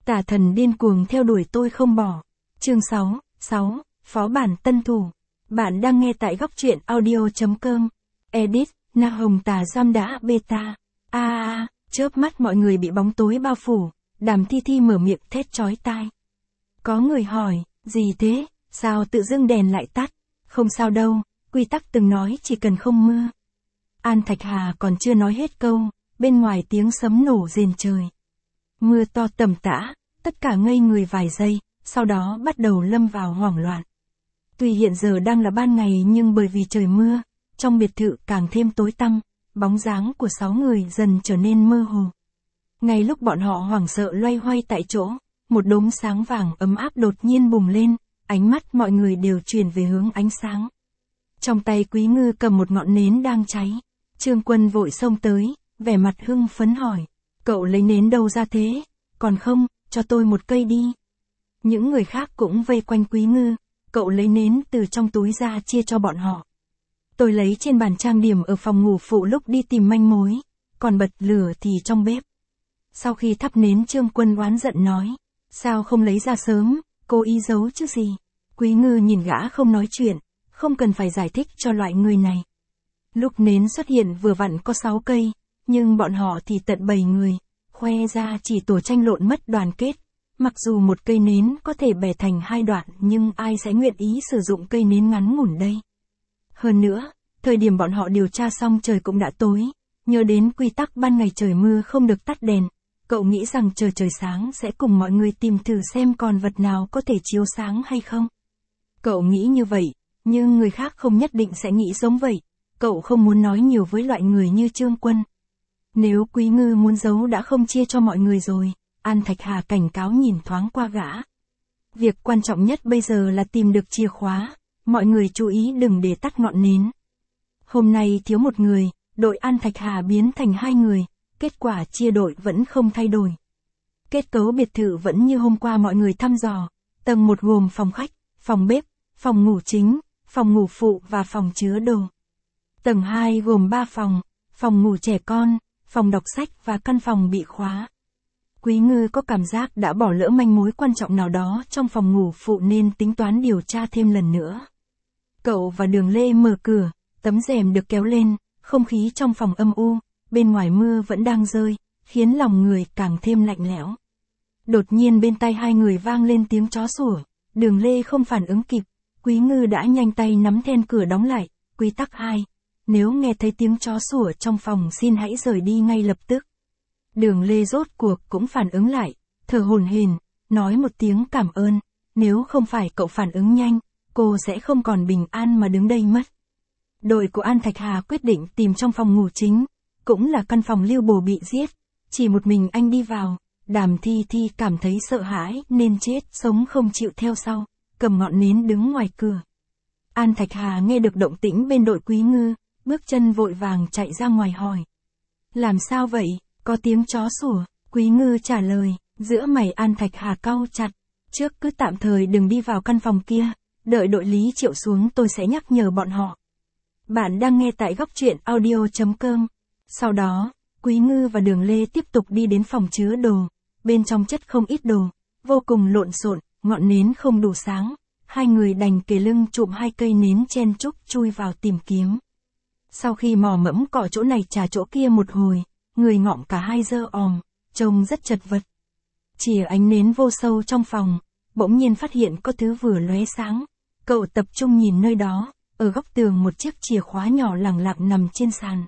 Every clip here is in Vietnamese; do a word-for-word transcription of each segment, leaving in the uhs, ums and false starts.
Tà thần điên cuồng theo đuổi tôi không bỏ. Chương sáu, sáu, Phó bản tân thủ. Bạn đang nghe tại góc truyện audio chấm com. Edit, Na Hồng Tà giam đã beta. A a a, chớp mắt mọi người bị bóng tối bao phủ, Đàm Thi Thi mở miệng thét chói tai. Có người hỏi, gì thế, sao tự dưng đèn lại tắt? Không sao đâu, quy tắc từng nói chỉ cần không mưa. An Thạch Hà còn chưa nói hết câu, bên ngoài tiếng sấm nổ rền trời. Mưa to tầm tã, tất cả ngây người vài giây, sau đó bắt đầu lâm vào hoảng loạn. Tuy hiện giờ đang là ban ngày nhưng bởi vì trời mưa, trong biệt thự càng thêm tối tăm, bóng dáng của sáu người dần trở nên mơ hồ. Ngay lúc bọn họ hoảng sợ loay hoay tại chỗ, một đốm sáng vàng ấm áp đột nhiên bùng lên, ánh mắt mọi người đều chuyển về hướng ánh sáng. Trong tay Quý Ngư cầm một ngọn nến đang cháy. Trương Quân vội xông tới, vẻ mặt hưng phấn hỏi, cậu lấy nến đâu ra thế? Còn không, cho tôi một cây đi. Những người khác cũng vây quanh Quý Ngư, cậu lấy nến từ trong túi ra chia cho bọn họ. Tôi lấy trên bàn trang điểm ở phòng ngủ phụ lúc đi tìm manh mối, còn bật lửa thì trong bếp. Sau khi thắp nến Trương Quân oán giận nói, sao không lấy ra sớm, cố ý giấu chứ gì. Quý Ngư nhìn gã không nói chuyện, không cần phải giải thích cho loại người này. Lúc nến xuất hiện vừa vặn có sáu cây, nhưng bọn họ thì tận bảy người, khoe ra chỉ tổ tranh lộn mất đoàn kết. Mặc dù một cây nến có thể bẻ thành hai đoạn nhưng ai sẽ nguyện ý sử dụng cây nến ngắn ngủn đây. Hơn nữa, thời điểm bọn họ điều tra xong trời cũng đã tối, nhớ đến quy tắc ban ngày trời mưa không được tắt đèn, cậu nghĩ rằng chờ trời sáng sẽ cùng mọi người tìm thử xem còn vật nào có thể chiếu sáng hay không. Cậu nghĩ như vậy, nhưng người khác không nhất định sẽ nghĩ giống vậy, cậu không muốn nói nhiều với loại người như Trương Quân. Nếu Quý Ngư muốn giấu đã không chia cho mọi người rồi, An Thạch Hà cảnh cáo nhìn thoáng qua gã. Việc quan trọng nhất bây giờ là tìm được chìa khóa, mọi người chú ý đừng để tắt ngọn nến. Hôm nay thiếu một người, đội An Thạch Hà biến thành hai người, kết quả chia đội vẫn không thay đổi. Kết cấu biệt thự vẫn như hôm qua mọi người thăm dò, tầng một gồm phòng khách, phòng bếp, phòng ngủ chính, phòng ngủ phụ và phòng chứa đồ. Tầng hai gồm ba phòng, phòng ngủ trẻ con, phòng đọc sách và căn phòng bị khóa. Quý Ngư có cảm giác đã bỏ lỡ manh mối quan trọng nào đó trong phòng ngủ phụ nên tính toán điều tra thêm lần nữa. Cậu và Đường Lê mở cửa, tấm rèm được kéo lên, không khí trong phòng âm u, bên ngoài mưa vẫn đang rơi, khiến lòng người càng thêm lạnh lẽo. Đột nhiên bên tai hai người vang lên tiếng chó sủa, Đường Lê không phản ứng kịp, Quý Ngư đã nhanh tay nắm then cửa đóng lại. Quy tắc hai, nếu nghe thấy tiếng chó sủa trong phòng xin hãy rời đi ngay lập tức. Đường Lê rốt cuộc cũng phản ứng lại, thở hổn hển, nói một tiếng cảm ơn, nếu không phải cậu phản ứng nhanh, cô sẽ không còn bình an mà đứng đây mất. Đội của An Thạch Hà quyết định tìm trong phòng ngủ chính, cũng là căn phòng Lưu Bồ bị giết, chỉ một mình anh đi vào, Đàm Thi Thi cảm thấy sợ hãi nên chết sống không chịu theo sau, cầm ngọn nến đứng ngoài cửa. An Thạch Hà nghe được động tĩnh bên đội Quý Ngư, bước chân vội vàng chạy ra ngoài hỏi. Làm sao vậy, có tiếng chó sủa, Quý Ngư trả lời, giữa mày An Thạch Hà cau chặt, trước cứ tạm thời đừng đi vào căn phòng kia, đợi đội Lý Triệu xuống tôi sẽ nhắc nhở bọn họ. Bạn đang nghe tại góc truyện audio chấm com. Sau đó, Quý Ngư và Đường Lê tiếp tục đi đến phòng chứa đồ, bên trong chất không ít đồ, vô cùng lộn xộn, ngọn nến không đủ sáng, hai người đành kề lưng chụm hai cây nến chen chúc chui vào tìm kiếm. Sau khi mò mẫm cỏ chỗ này trà chỗ kia một hồi, người ngọng cả hai dơ òm, trông rất chật vật. Chìa ánh nến vô sâu trong phòng, bỗng nhiên phát hiện có thứ vừa lóe sáng, cậu tập trung nhìn nơi đó, ở góc tường một chiếc chìa khóa nhỏ lẳng lặng nằm trên sàn.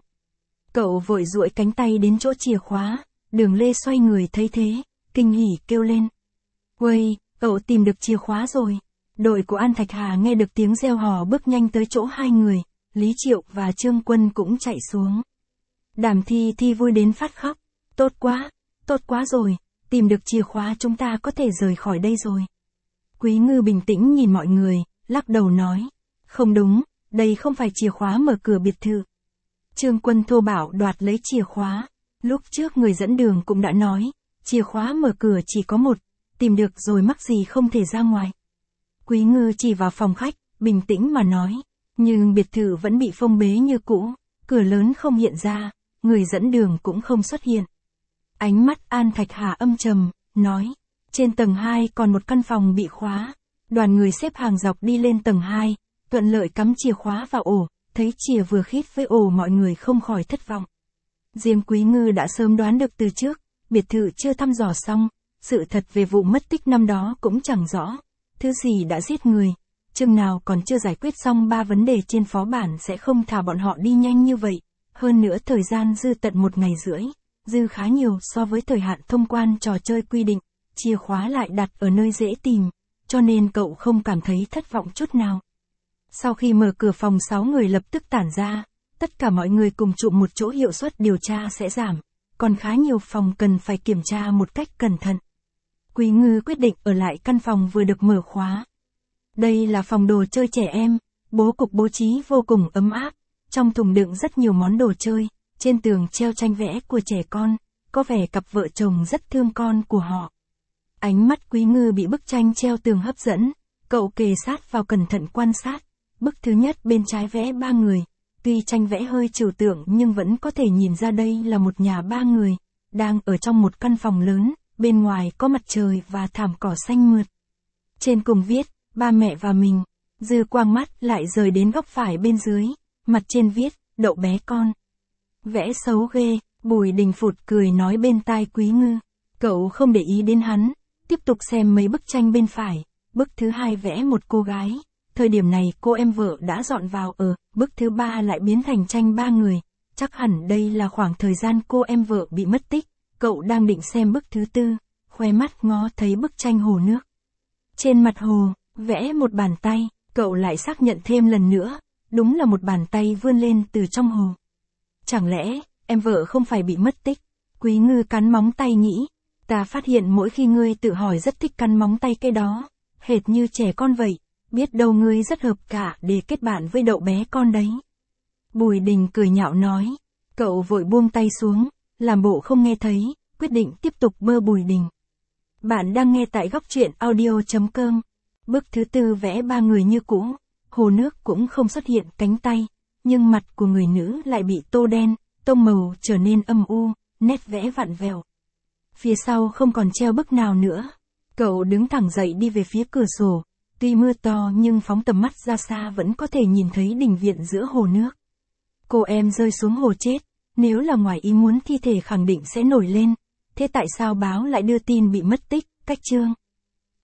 Cậu vội duỗi cánh tay đến chỗ chìa khóa, Đường Lê xoay người thấy thế, kinh hỉ kêu lên. Uầy, cậu tìm được chìa khóa rồi. Đội của An Thạch Hà nghe được tiếng reo hò bước nhanh tới chỗ hai người, Lý Triệu và Trương Quân cũng chạy xuống. Đàm Thi Thi vui đến phát khóc, tốt quá, tốt quá rồi, tìm được chìa khóa chúng ta có thể rời khỏi đây rồi. Quý Ngư bình tĩnh nhìn mọi người, lắc đầu nói, không đúng, đây không phải chìa khóa mở cửa biệt thự. Trương Quân thô bạo đoạt lấy chìa khóa, lúc trước người dẫn đường cũng đã nói, chìa khóa mở cửa chỉ có một, tìm được rồi mắc gì không thể ra ngoài. Quý Ngư chỉ vào phòng khách, bình tĩnh mà nói, nhưng biệt thự vẫn bị phong bế như cũ, cửa lớn không hiện ra, người dẫn đường cũng không xuất hiện. Ánh mắt An Thạch Hà âm trầm, nói, Trên tầng hai còn một căn phòng bị khóa. Đoàn người xếp hàng dọc đi lên tầng hai, thuận lợi cắm chìa khóa vào ổ, thấy chìa vừa khít với ổ mọi người không khỏi thất vọng. Riêng Quý Ngư đã sớm đoán được từ trước, biệt thự chưa thăm dò xong, sự thật về vụ mất tích năm đó cũng chẳng rõ, thứ gì đã giết người, chừng nào còn chưa giải quyết xong ba vấn đề trên phó bản sẽ không thả bọn họ đi nhanh như vậy, hơn nữa thời gian dư tận một ngày rưỡi, dư khá nhiều so với thời hạn thông quan trò chơi quy định, chìa khóa lại đặt ở nơi dễ tìm, cho nên cậu không cảm thấy thất vọng chút nào. Sau khi mở cửa phòng sáu người lập tức tản ra, tất cả mọi người cùng trụ một chỗ hiệu suất điều tra sẽ giảm, còn khá nhiều phòng cần phải kiểm tra một cách cẩn thận. Quý Ngư quyết định ở lại căn phòng vừa được mở khóa. Đây là phòng đồ chơi trẻ em, bố cục bố trí vô cùng ấm áp, trong thùng đựng rất nhiều món đồ chơi, trên tường treo tranh vẽ của trẻ con, có vẻ cặp vợ chồng rất thương con của họ. Ánh mắt Quý Ngư bị bức tranh treo tường hấp dẫn, cậu kề sát vào cẩn thận quan sát, bức thứ nhất bên trái vẽ ba người, tuy tranh vẽ hơi trừu tượng nhưng vẫn có thể nhìn ra đây là một nhà ba người, đang ở trong một căn phòng lớn, bên ngoài có mặt trời và thảm cỏ xanh mượt. Trên cùng viết, ba mẹ và mình, dư quang mắt lại rời đến góc phải bên dưới, mặt trên viết, đậu bé con. Vẽ xấu ghê, Bùi Đình phụt cười nói bên tai Quý Ngư, cậu không để ý đến hắn, tiếp tục xem mấy bức tranh bên phải, bức thứ hai vẽ một cô gái, thời điểm này cô em vợ đã dọn vào ở, bức thứ ba lại biến thành tranh ba người, chắc hẳn đây là khoảng thời gian cô em vợ bị mất tích, cậu đang định xem bức thứ tư, khoe mắt ngó thấy bức tranh hồ nước. Trên mặt hồ, vẽ một bàn tay, cậu lại xác nhận thêm lần nữa, đúng là một bàn tay vươn lên từ trong hồ. Chẳng lẽ, em vợ không phải bị mất tích? Quý Ngư cắn móng tay nghĩ, ta phát hiện mỗi khi ngươi tự hỏi rất thích cắn móng tay cái đó, hệt như trẻ con vậy, biết đâu ngươi rất hợp cả để kết bạn với đậu bé con đấy. Bùi Đình cười nhạo nói, cậu vội buông tay xuống, làm bộ không nghe thấy, quyết định tiếp tục bơ Bùi Đình. Bạn đang nghe tại góc truyện audio chấm com. Bức thứ tư vẽ ba người như cũ, hồ nước cũng không xuất hiện cánh tay, nhưng mặt của người nữ lại bị tô đen, tông màu trở nên âm u, nét vẽ vặn vẹo. Phía sau không còn treo bức nào nữa. Cậu đứng thẳng dậy đi về phía cửa sổ, tuy mưa to nhưng phóng tầm mắt ra xa vẫn có thể nhìn thấy đình viện giữa hồ nước. Cô em rơi xuống hồ chết, nếu là ngoài ý muốn thi thể khẳng định sẽ nổi lên, thế tại sao báo lại đưa tin bị mất tích, cách chương?